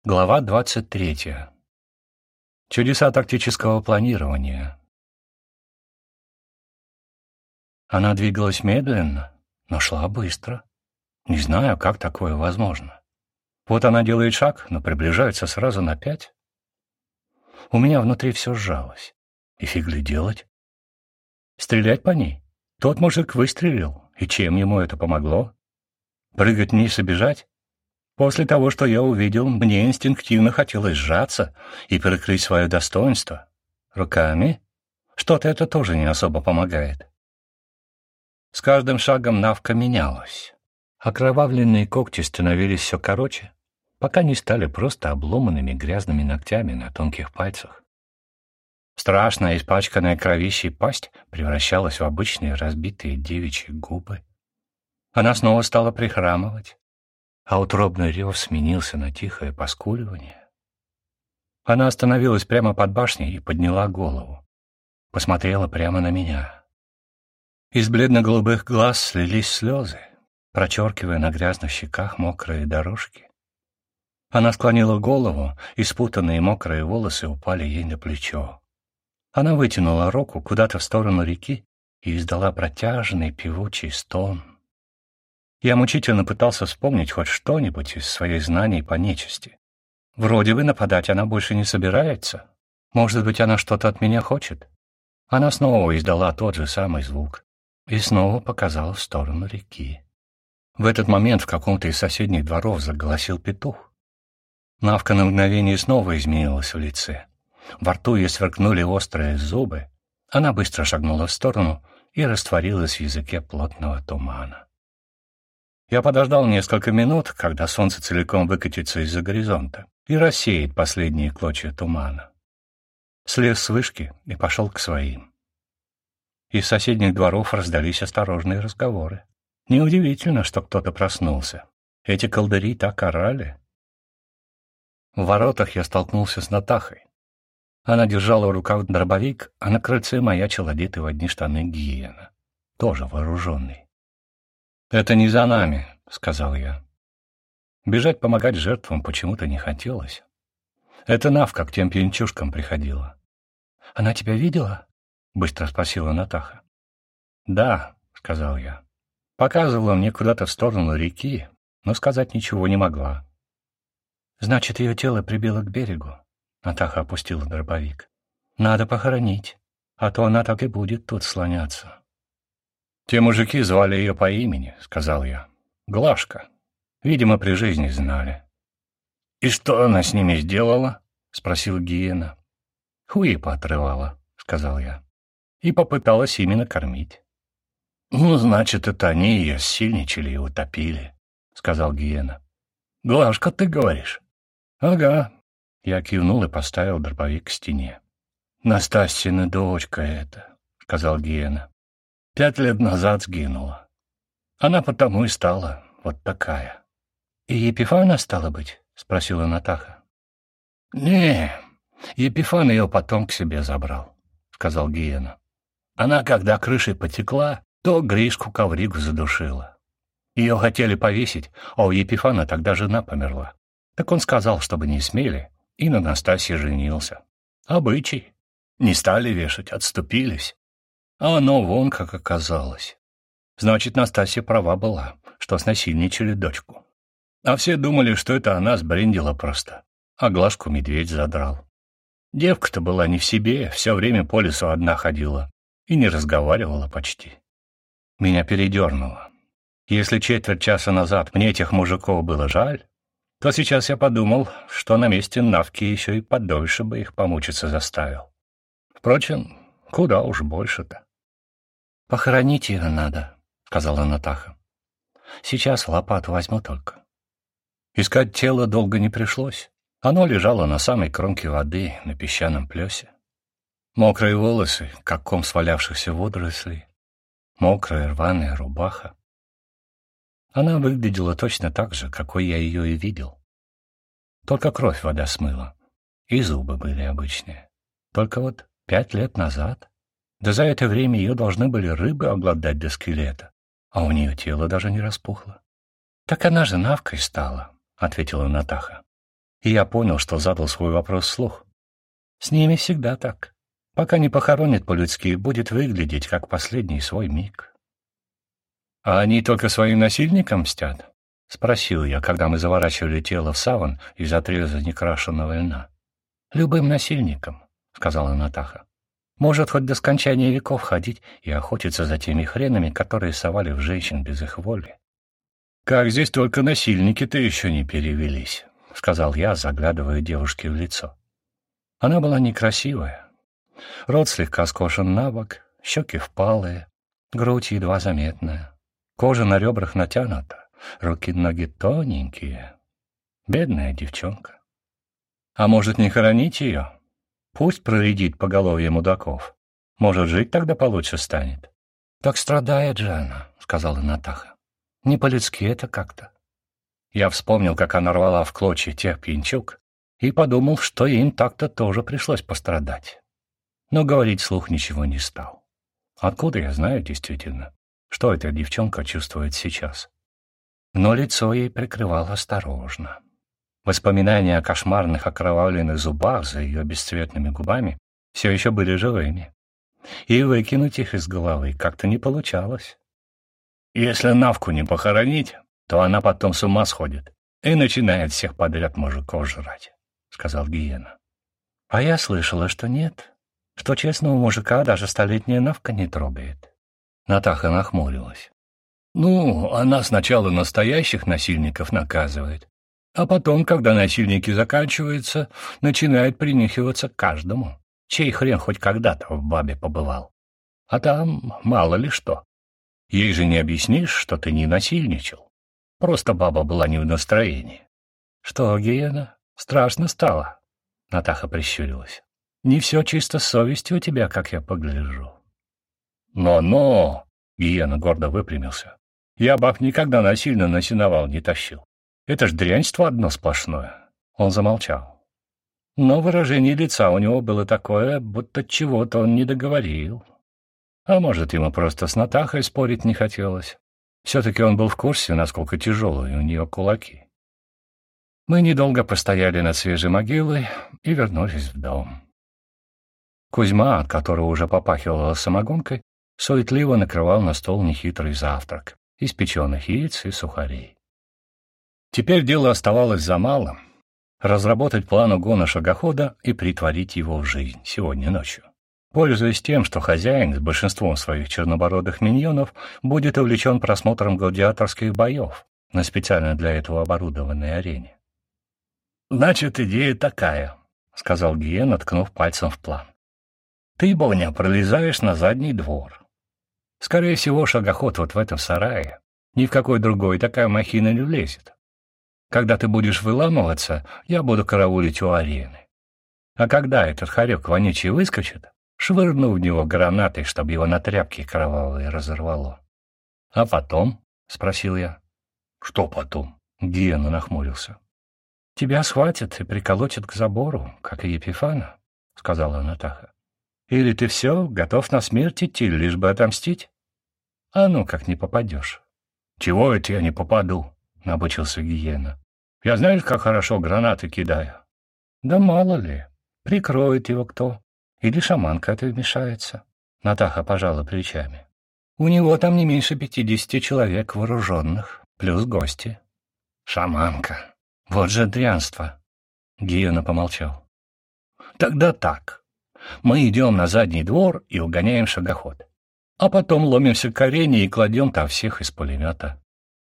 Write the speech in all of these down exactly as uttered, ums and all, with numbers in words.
Глава двадцать третья. Чудеса тактического планирования. Она двигалась медленно, но шла быстро. Не знаю, как такое возможно. Вот она делает шаг, но приближается сразу на пять. У меня внутри все сжалось. И фиг ли делать? Стрелять по ней? Тот мужик выстрелил, и чем ему это помогло? Прыгать вниз и бежать? После того, что я увидел, мне инстинктивно хотелось сжаться и прикрыть свое достоинство. Руками? Что-то это тоже не особо помогает. С каждым шагом Навка менялась. Окровавленные когти становились все короче, пока не стали просто обломанными грязными ногтями на тонких пальцах. Страшная, испачканная кровищей пасть превращалась в обычные разбитые девичьи губы. Она снова стала прихрамывать, а утробный рев сменился на тихое поскуливание. Она остановилась прямо под башней и подняла голову. Посмотрела прямо на меня. Из бледно-голубых глаз слились слезы, прочеркивая на грязных щеках мокрые дорожки. Она склонила голову, и спутанные мокрые волосы упали ей на плечо. Она вытянула руку куда-то в сторону реки и издала протяжный певучий стон. Я мучительно пытался вспомнить хоть что-нибудь из своих знаний по нечисти. Вроде бы нападать она больше не собирается. Может быть, она что-то от меня хочет? Она снова издала тот же самый звук и снова показала в сторону реки. В этот момент в каком-то из соседних дворов заголосил петух. Навка на мгновение снова изменилась в лице. Во рту ей сверкнули острые зубы. Она быстро шагнула в сторону и растворилась в языке плотного тумана. Я подождал несколько минут, когда солнце целиком выкатится из-за горизонта и рассеет последние клочья тумана. Слез с вышки и пошел к своим. Из соседних дворов раздались осторожные разговоры. Неудивительно, что кто-то проснулся. Эти колдыри так орали. В воротах я столкнулся с Натахой. Она держала в руках дробовик, а на крыльце маячил одетый в одни штаны гиена, тоже вооруженный. «Это не за нами», — сказал я. Бежать помогать жертвам почему-то не хотелось. Это Навка к тем пьянчушкам приходила. «Она тебя видела?» — быстро спросила Натаха. «Да», — сказал я. Показывала мне куда-то в сторону реки, но сказать ничего не могла. «Значит, ее тело прибило к берегу?» — Натаха опустила дробовик. «Надо похоронить, а то она так и будет тут слоняться». «Те мужики звали ее по имени», — сказал я. «Глашка. Видимо, при жизни знали». «И что она с ними сделала?» — спросил гиена. «Хуи поотрывала», — сказал я. «И попыталась именно кормить». «Ну, значит, это они ее ссильничали и утопили», — сказал гиена. «Глашка, ты говоришь?» «Ага». Я кивнул и поставил дробовик к стене. «Настасьина дочка это», — сказал гиена. Пять лет назад сгинула. Она потому и стала вот такая. — И Епифана, стала быть? — спросила Натаха. — Не, Епифан ее потом к себе забрал, — сказал гиена. Она, когда крышей потекла, то Гришку Ковригу задушила. Ее хотели повесить, а у Епифана тогда жена померла. Так он сказал, чтобы не смели, и на Настасье женился. Обычай. Не стали вешать, отступились. А оно вон как оказалось. Значит, Настасья права была, что снасильничали дочку. А все думали, что это она сбрендила просто, а Глашку медведь задрал. Девка-то была не в себе, все время по лесу одна ходила и не разговаривала почти. Меня передернуло. Если четверть часа назад мне этих мужиков было жаль, то сейчас я подумал, что на месте Навки еще и подольше бы их помучиться заставил. Впрочем, куда уж больше-то. — Похоронить ее надо, — сказала Натаха. — Сейчас лопату возьму только. Искать тело долго не пришлось. Оно лежало на самой кромке воды, на песчаном плесе. Мокрые волосы, как ком свалявшихся водорослей. Мокрая рваная рубаха. Она выглядела точно так же, какой я ее и видел. Только кровь вода смыла, и зубы были обычные. Только вот пять лет назад... Да за это время ее должны были рыбы обглодать до скелета, а у нее тело даже не распухло. — Так она же Навкой стала, — ответила Натаха. И я понял, что задал свой вопрос вслух. С ними всегда так. Пока не похоронят по-людски, будет выглядеть, как последний свой миг. «А они только своим насильникам мстят?» — спросил я, когда мы заворачивали тело в саван из отреза некрашенного льна. «Любым насильникам», — сказала Натаха. «Может хоть до скончания веков ходить и охотиться за теми хренами, которые совали в женщин без их воли». «Как здесь только насильники-то еще не перевелись», — сказал я, заглядывая девушке в лицо. Она была некрасивая. Рот слегка скошен на бок, щеки впалые, грудь едва заметная. Кожа на ребрах натянута, руки-ноги тоненькие. Бедная девчонка. А может, не хоронить ее? Пусть проредит поголовье мудаков. Может, жить тогда получше станет. Так страдает же она, — сказала Натаха. Не по-людски это как-то. Я вспомнил, как она рвала в клочья тех пьянчуг, и подумал, что им так-то тоже пришлось пострадать. Но говорить вслух ничего не стал. Откуда я знаю действительно, что эта девчонка чувствует сейчас? Но лицо ей прикрывал осторожно. Воспоминания о кошмарных окровавленных зубах за ее бесцветными губами все еще были живыми. И выкинуть их из головы как-то не получалось. Если Навку не похоронить, то она потом с ума сходит и начинает всех подряд мужиков жрать, — сказал Гиена. А я слышала, что нет, что честного мужика даже столетняя Навка не трогает. Натаха нахмурилась. Ну, она сначала настоящих насильников наказывает, а потом, когда насильники заканчиваются, начинает принюхиваться к каждому, чей хрен хоть когда-то в бабе побывал. А там мало ли что. Ей же не объяснишь, что ты не насильничал. Просто баба была не в настроении. Что, Гиена, страшно стало? Натаха прищурилась. Не все чисто с совестью у тебя, как я погляжу. Но-но! Гиена гордо выпрямился. Я баб никогда насильно на сеновал не тащил. Это ж дряньство одно сплошное. Он замолчал. Но выражение лица у него было такое, будто чего-то он не договорил. А может, ему просто с Натахой спорить не хотелось. Все-таки он был в курсе, насколько тяжелые у нее кулаки. Мы недолго постояли над свежей могилой и вернулись в дом. Кузьма, от которого уже попахивало самогонкой, суетливо накрывал на стол нехитрый завтрак из печеных яиц и сухарей. Теперь дело оставалось за малым — разработать план угона шагохода и притворить его в жизнь сегодня ночью. Пользуясь тем, что хозяин с большинством своих чернобородых миньонов будет увлечен просмотром гладиаторских боев на специально для этого оборудованной арене. «Значит, идея такая», — сказал Гиена, ткнув пальцем в план. «Ты, Боня, пролезаешь на задний двор. Скорее всего, шагоход вот в этом сарае. Ни в какой другой такая махина не влезет. Когда ты будешь выламываться, я буду караулить у арены. А когда этот хорек вонючий выскочит, швырну в него гранатой, чтобы его на тряпки кровавые разорвало. — А потом? — спросил я. — Что потом? — Гиена нахмурился. — Тебя схватят и приколотят к забору, как и Епифана, — сказала Натаха. — Или ты все, готов на смерть идти, лишь бы отомстить? А ну, как не попадешь. — Чего это я не попаду? — набычился Гиена. — Я знаешь, как хорошо гранаты кидаю? — Да мало ли, прикроет его кто. Или шаманка это вмешается. Натаха пожала плечами. У него там не меньше пятидесяти человек вооруженных, плюс гости. Шаманка. Вот же дрянство. Гиена помолчал. Тогда так. Мы идем на задний двор и угоняем шагоход. А потом ломимся к арене и кладем там всех из пулемета.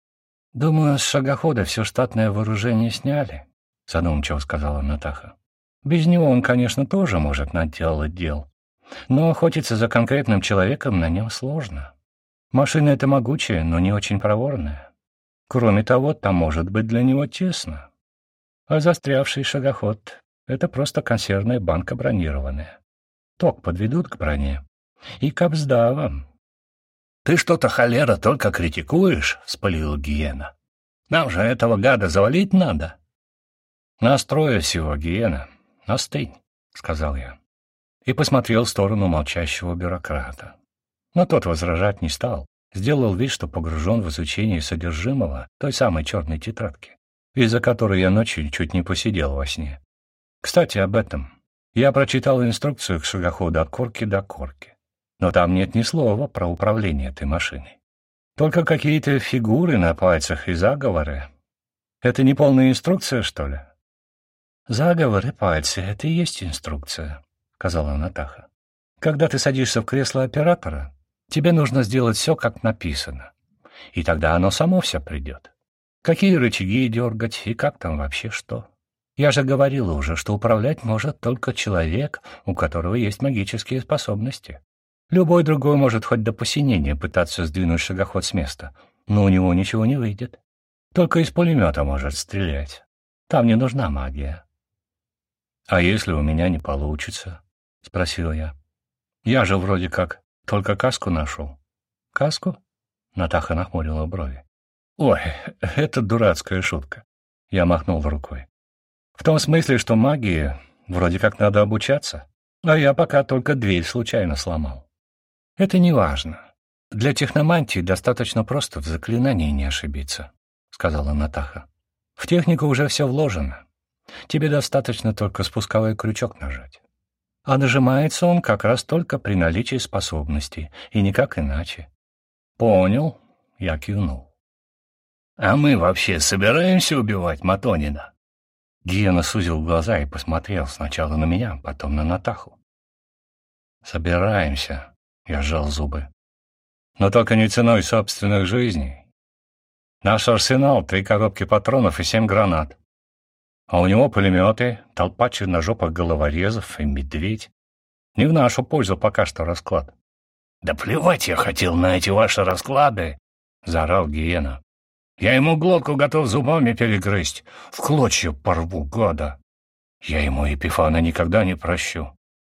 Думаю, с шагохода все штатное вооружение сняли, задумчиво сказала Натаха. Без него он, конечно, тоже может наделать дел, но охотиться за конкретным человеком на нем сложно. Машина эта могучая, но не очень проворная. Кроме того, там может быть для него тесно. А застрявший шагоход — это просто консервная банка бронированная. Ток подведут к броне. И капсда вам. — Ты что-то, холера, только критикуешь, — вспылил Гиена. — Нам же этого гада завалить надо. — Настрою всего, Гиена. «Остынь», — сказал я, и посмотрел в сторону молчащего бюрократа. Но тот возражать не стал, сделал вид, что погружен в изучение содержимого той самой черной тетрадки. из-за которой я ночью чуть не посидел во сне. Кстати, об этом. Я прочитал инструкцию к шагоходу от корки до корки, но там нет ни слова про управление этой машиной. Только какие-то фигуры на пальцах и заговоры. Это не полная инструкция, что ли? Заговоры и пальцы — это и есть инструкция, — сказала Натаха. Когда ты садишься в кресло оператора, тебе нужно сделать все, как написано, и тогда оно само все придет. Какие рычаги дергать и как там вообще что. Я же говорила уже, что управлять может только человек, у которого есть магические способности. Любой другой может хоть до посинения пытаться сдвинуть шагоход с места, но у него ничего не выйдет. Только из пулемета может стрелять. Там не нужна магия. — А если у меня не получится? — спросил я. — Я же вроде как только каску нашел. — Каску? — Натаха нахмурила брови. — Ой, это дурацкая шутка. Я махнул рукой. В том смысле, что магии вроде как надо обучаться, а я пока только дверь случайно сломал. — Это не важно. Для техномантии достаточно просто в заклинании не ошибиться, — сказала Натаха. — В технику уже все вложено. Тебе достаточно только спусковой крючок нажать. А нажимается он как раз только при наличии способностей, и никак иначе. — Понял, — я кивнул. — А мы вообще собираемся убивать Матонина? Гиена сузил глаза и посмотрел сначала на меня, потом на Натаху. — Собираемся, — я сжал зубы. — Но только не ценой собственных жизней. Наш арсенал — три коробки патронов и семь гранат. А у него пулеметы, толпа черножопых головорезов и медведь. Не в нашу пользу пока что расклад. — Да плевать я хотел на эти ваши расклады, — заорал Гиена. — Я ему глотку готов зубами перегрызть, в клочья порву, гада. Я ему Епифана никогда не прощу.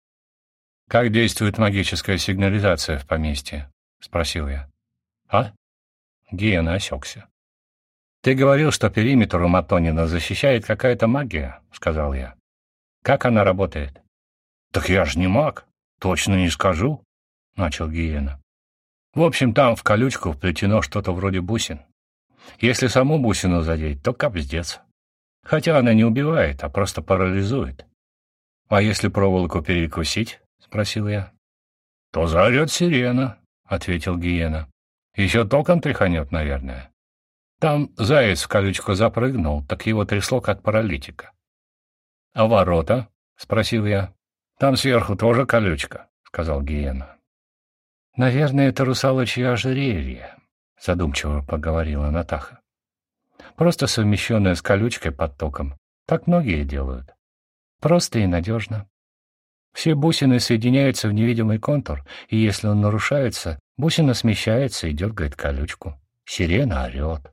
— Как действует магическая сигнализация в поместье? — спросил я. — А? Гиена осекся. — Ты говорил, что периметр у Матонина защищает какая-то магия, — сказал я. — Как она работает? — Так я же не маг, точно не скажу, — начал Гиена. — В общем, там в колючку вплетено что-то вроде бусин. Если саму бусину задеть, то капздец. Хотя она не убивает, а просто парализует. — А если проволоку перекусить? — спросил я. — То заорет сирена, — ответил Гиена. — Еще током тряханет, наверное. Там заяц в колючку запрыгнул, так его трясло, как паралитика. — А ворота? — спросил я. — Там сверху тоже колючка, — сказал Гиена. — Наверное, это русалочье ожерелье, — задумчиво поговорила Натаха. — Просто совмещенное с колючкой под током. Так многие делают. Просто и надежно. Все бусины соединяются в невидимый контур, и если он нарушается, бусина смещается и дергает колючку. Сирена орет.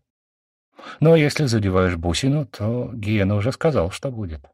Но если задеваешь бусину, то Гиена уже сказал, что будет.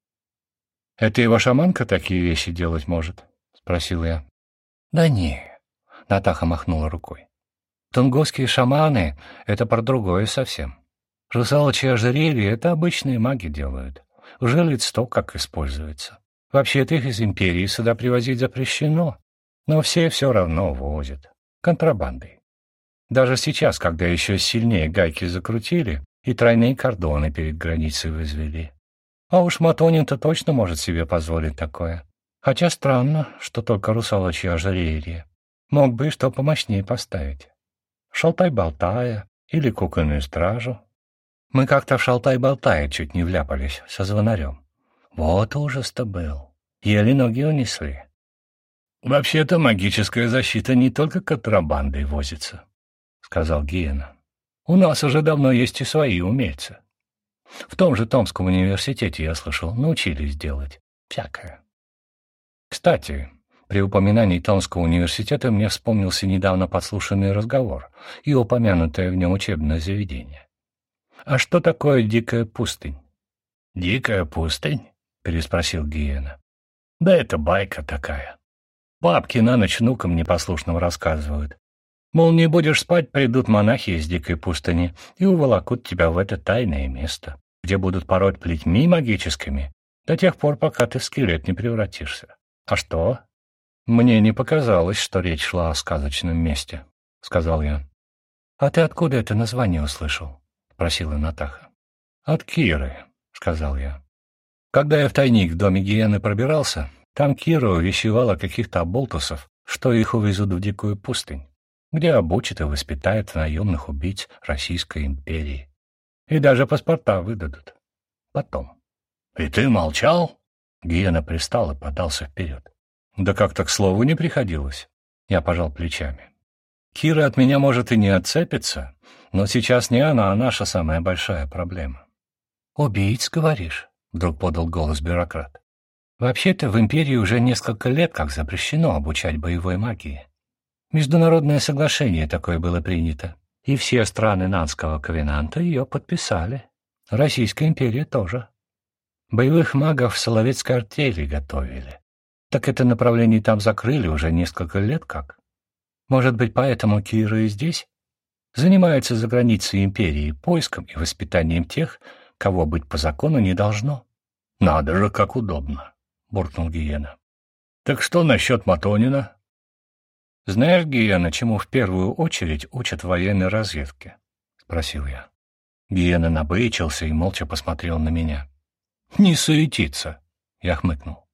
— Это его шаманка такие вещи делать может? — спросил я. — Да не, — Натаха махнула рукой. — Тунгусские шаманы — это про другое совсем. Русалочье ожерелье — это обычные маги делают. Уже лет сто как используется. Вообще-то их из империи сюда привозить запрещено, но все все равно возят. Контрабандой. Даже сейчас, когда еще сильнее гайки закрутили и тройные кордоны перед границей возвели. А уж Матонин-то точно может себе позволить такое. Хотя странно, что только русалочье ожерелье. Мог бы и что помощнее поставить. Шалтай-болтая или кукольную стражу. Мы как-то в Шалтай-болтая чуть не вляпались со звонарем. Вот ужас-то был. Еле ноги унесли. Вообще-то магическая защита не только контрабандой возится, — сказал Гиена. — У нас уже давно есть и свои умельцы. В том же Томском университете, я слышал, научились делать всякое. Кстати, при упоминании Томского университета мне вспомнился недавно подслушанный разговор и упомянутое в нем учебное заведение. А что такое дикая пустынь? — Дикая пустынь? — переспросил Гиена. — Да это байка такая. Бабки на ночь внукам непослушным рассказывают. Мол, не будешь спать, придут монахи из дикой пустыни и уволокут тебя в это тайное место, где будут пороть плетьми магическими до тех пор, пока ты в скелет не превратишься. А что? Мне не показалось, что речь шла о сказочном месте, — сказал я. — А ты откуда это название услышал? — спросила Натаха. «От Киры», — сказал я. «Когда я в тайник в доме гиены пробирался, там Кира увещевала каких-то оболтусов, что их увезут в дикую пустынь, где обучат и воспитают наемных убийц Российской империи. И даже паспорта выдадут. Потом». «И ты молчал?» Гиена пристал и подался вперед. «Да как-то к слову не приходилось». Я пожал плечами. «Кира от меня, может, и не отцепится, но сейчас не она, а наша самая большая проблема». «Убийц, говоришь?» — вдруг подал голос бюрократ. «Вообще-то в империи уже несколько лет как запрещено обучать боевой магии. Международное соглашение такое было принято, и все страны Нанского ковенанта ее подписали. Российская империя тоже. Боевых магов в Соловецкой артели готовили. Так это направление там закрыли уже несколько лет как. Может быть, поэтому Кира и здесь занимается за границей империи поиском и воспитанием тех, кого быть по закону не должно». «Надо же, как удобно», — буркнул Гиена. «Так что насчет Матонина?» «Знаешь, Гиена, чему в первую очередь учат в военной разведке?» — спросил я. Гиена набычился и молча посмотрел на меня. «Не суетиться», — я хмыкнул.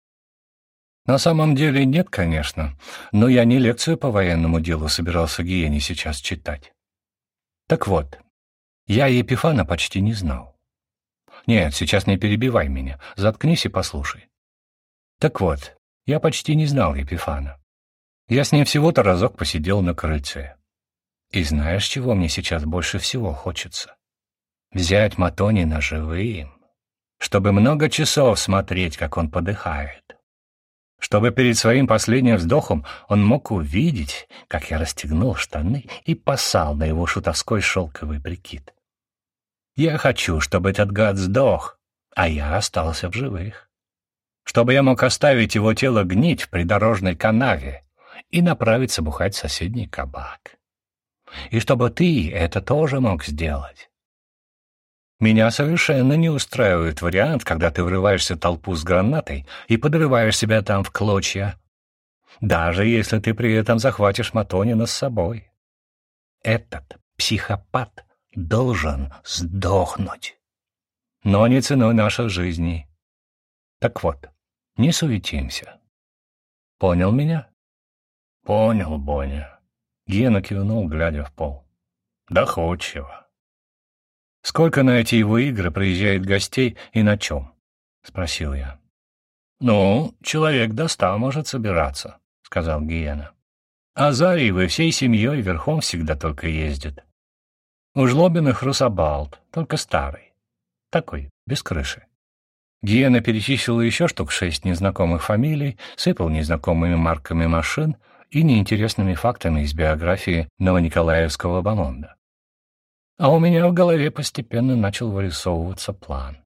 «На самом деле нет, конечно, но я не лекцию по военному делу собирался Гиене сейчас читать. Так вот, я Епифана почти не знал. Нет, сейчас не перебивай меня, заткнись и послушай. Так вот, я почти не знал Епифана. Я с ним всего-то разок посидел на крыльце. И знаешь, чего мне сейчас больше всего хочется? Взять Матонина живым, чтобы много часов смотреть, как он подыхает. Чтобы перед своим последним вздохом он мог увидеть, как я расстегнул штаны и посал на его шутовской шелковый прикид. Я хочу, чтобы этот гад сдох, а я остался в живых. Чтобы я мог оставить его тело гнить в придорожной канаве и направиться бухать в соседний кабак. И чтобы ты это тоже мог сделать. Меня совершенно не устраивает вариант, когда ты врываешься в толпу с гранатой и подрываешь себя там в клочья, даже если ты при этом захватишь Матонина с собой. Этот психопат должен сдохнуть, но не ценой наших жизней. Так вот, не суетимся. Понял меня? Понял, Боня. Гена кивнул, глядя в пол. Доходчиво. «Сколько на эти его игры приезжает гостей и на чем?» — спросил я. «Ну, человек до ста может собираться», — сказал Гиена. «А Зариевы всей семьей верхом всегда только ездят. У Жлобиных русабалт, только старый. Такой, без крыши». Гиена перечислил еще штук шесть незнакомых фамилий, сыпал незнакомыми марками машин и неинтересными фактами из биографии новониколаевского бомонда. А у меня в голове постепенно начал вырисовываться план.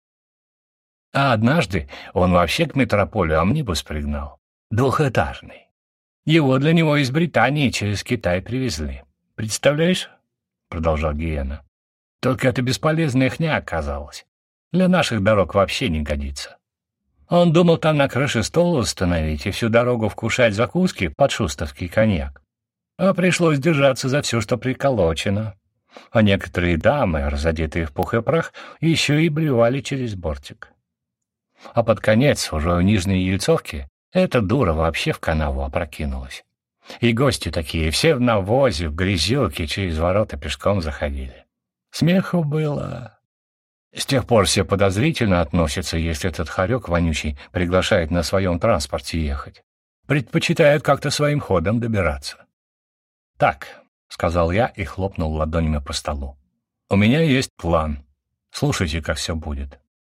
А однажды он вообще к метрополю амнибус пригнал, двухэтажный. Его для него из Британии через Китай привезли. Представляешь? — продолжал Гиена. Только это бесполезная хня оказалась. Для наших дорог вообще не годится. Он думал там на крыше стол установить и всю дорогу вкушать закуски под шустовский коньяк. А пришлось держаться за все, что приколочено. А некоторые дамы, разодетые в пух и прах, еще и блевали через бортик. А под конец, уже у Нижней Ельцовки, эта дура вообще в канаву опрокинулась. И гости такие, все в навозе, в грязюке, через ворота пешком заходили. Смеху было. С тех пор все подозрительно относятся, если этот хорек вонючий приглашает на своем транспорте ехать. Предпочитают как-то своим ходом добираться. Так, — сказал я и хлопнул ладонями по столу. «У меня есть план. Слушайте, как все будет.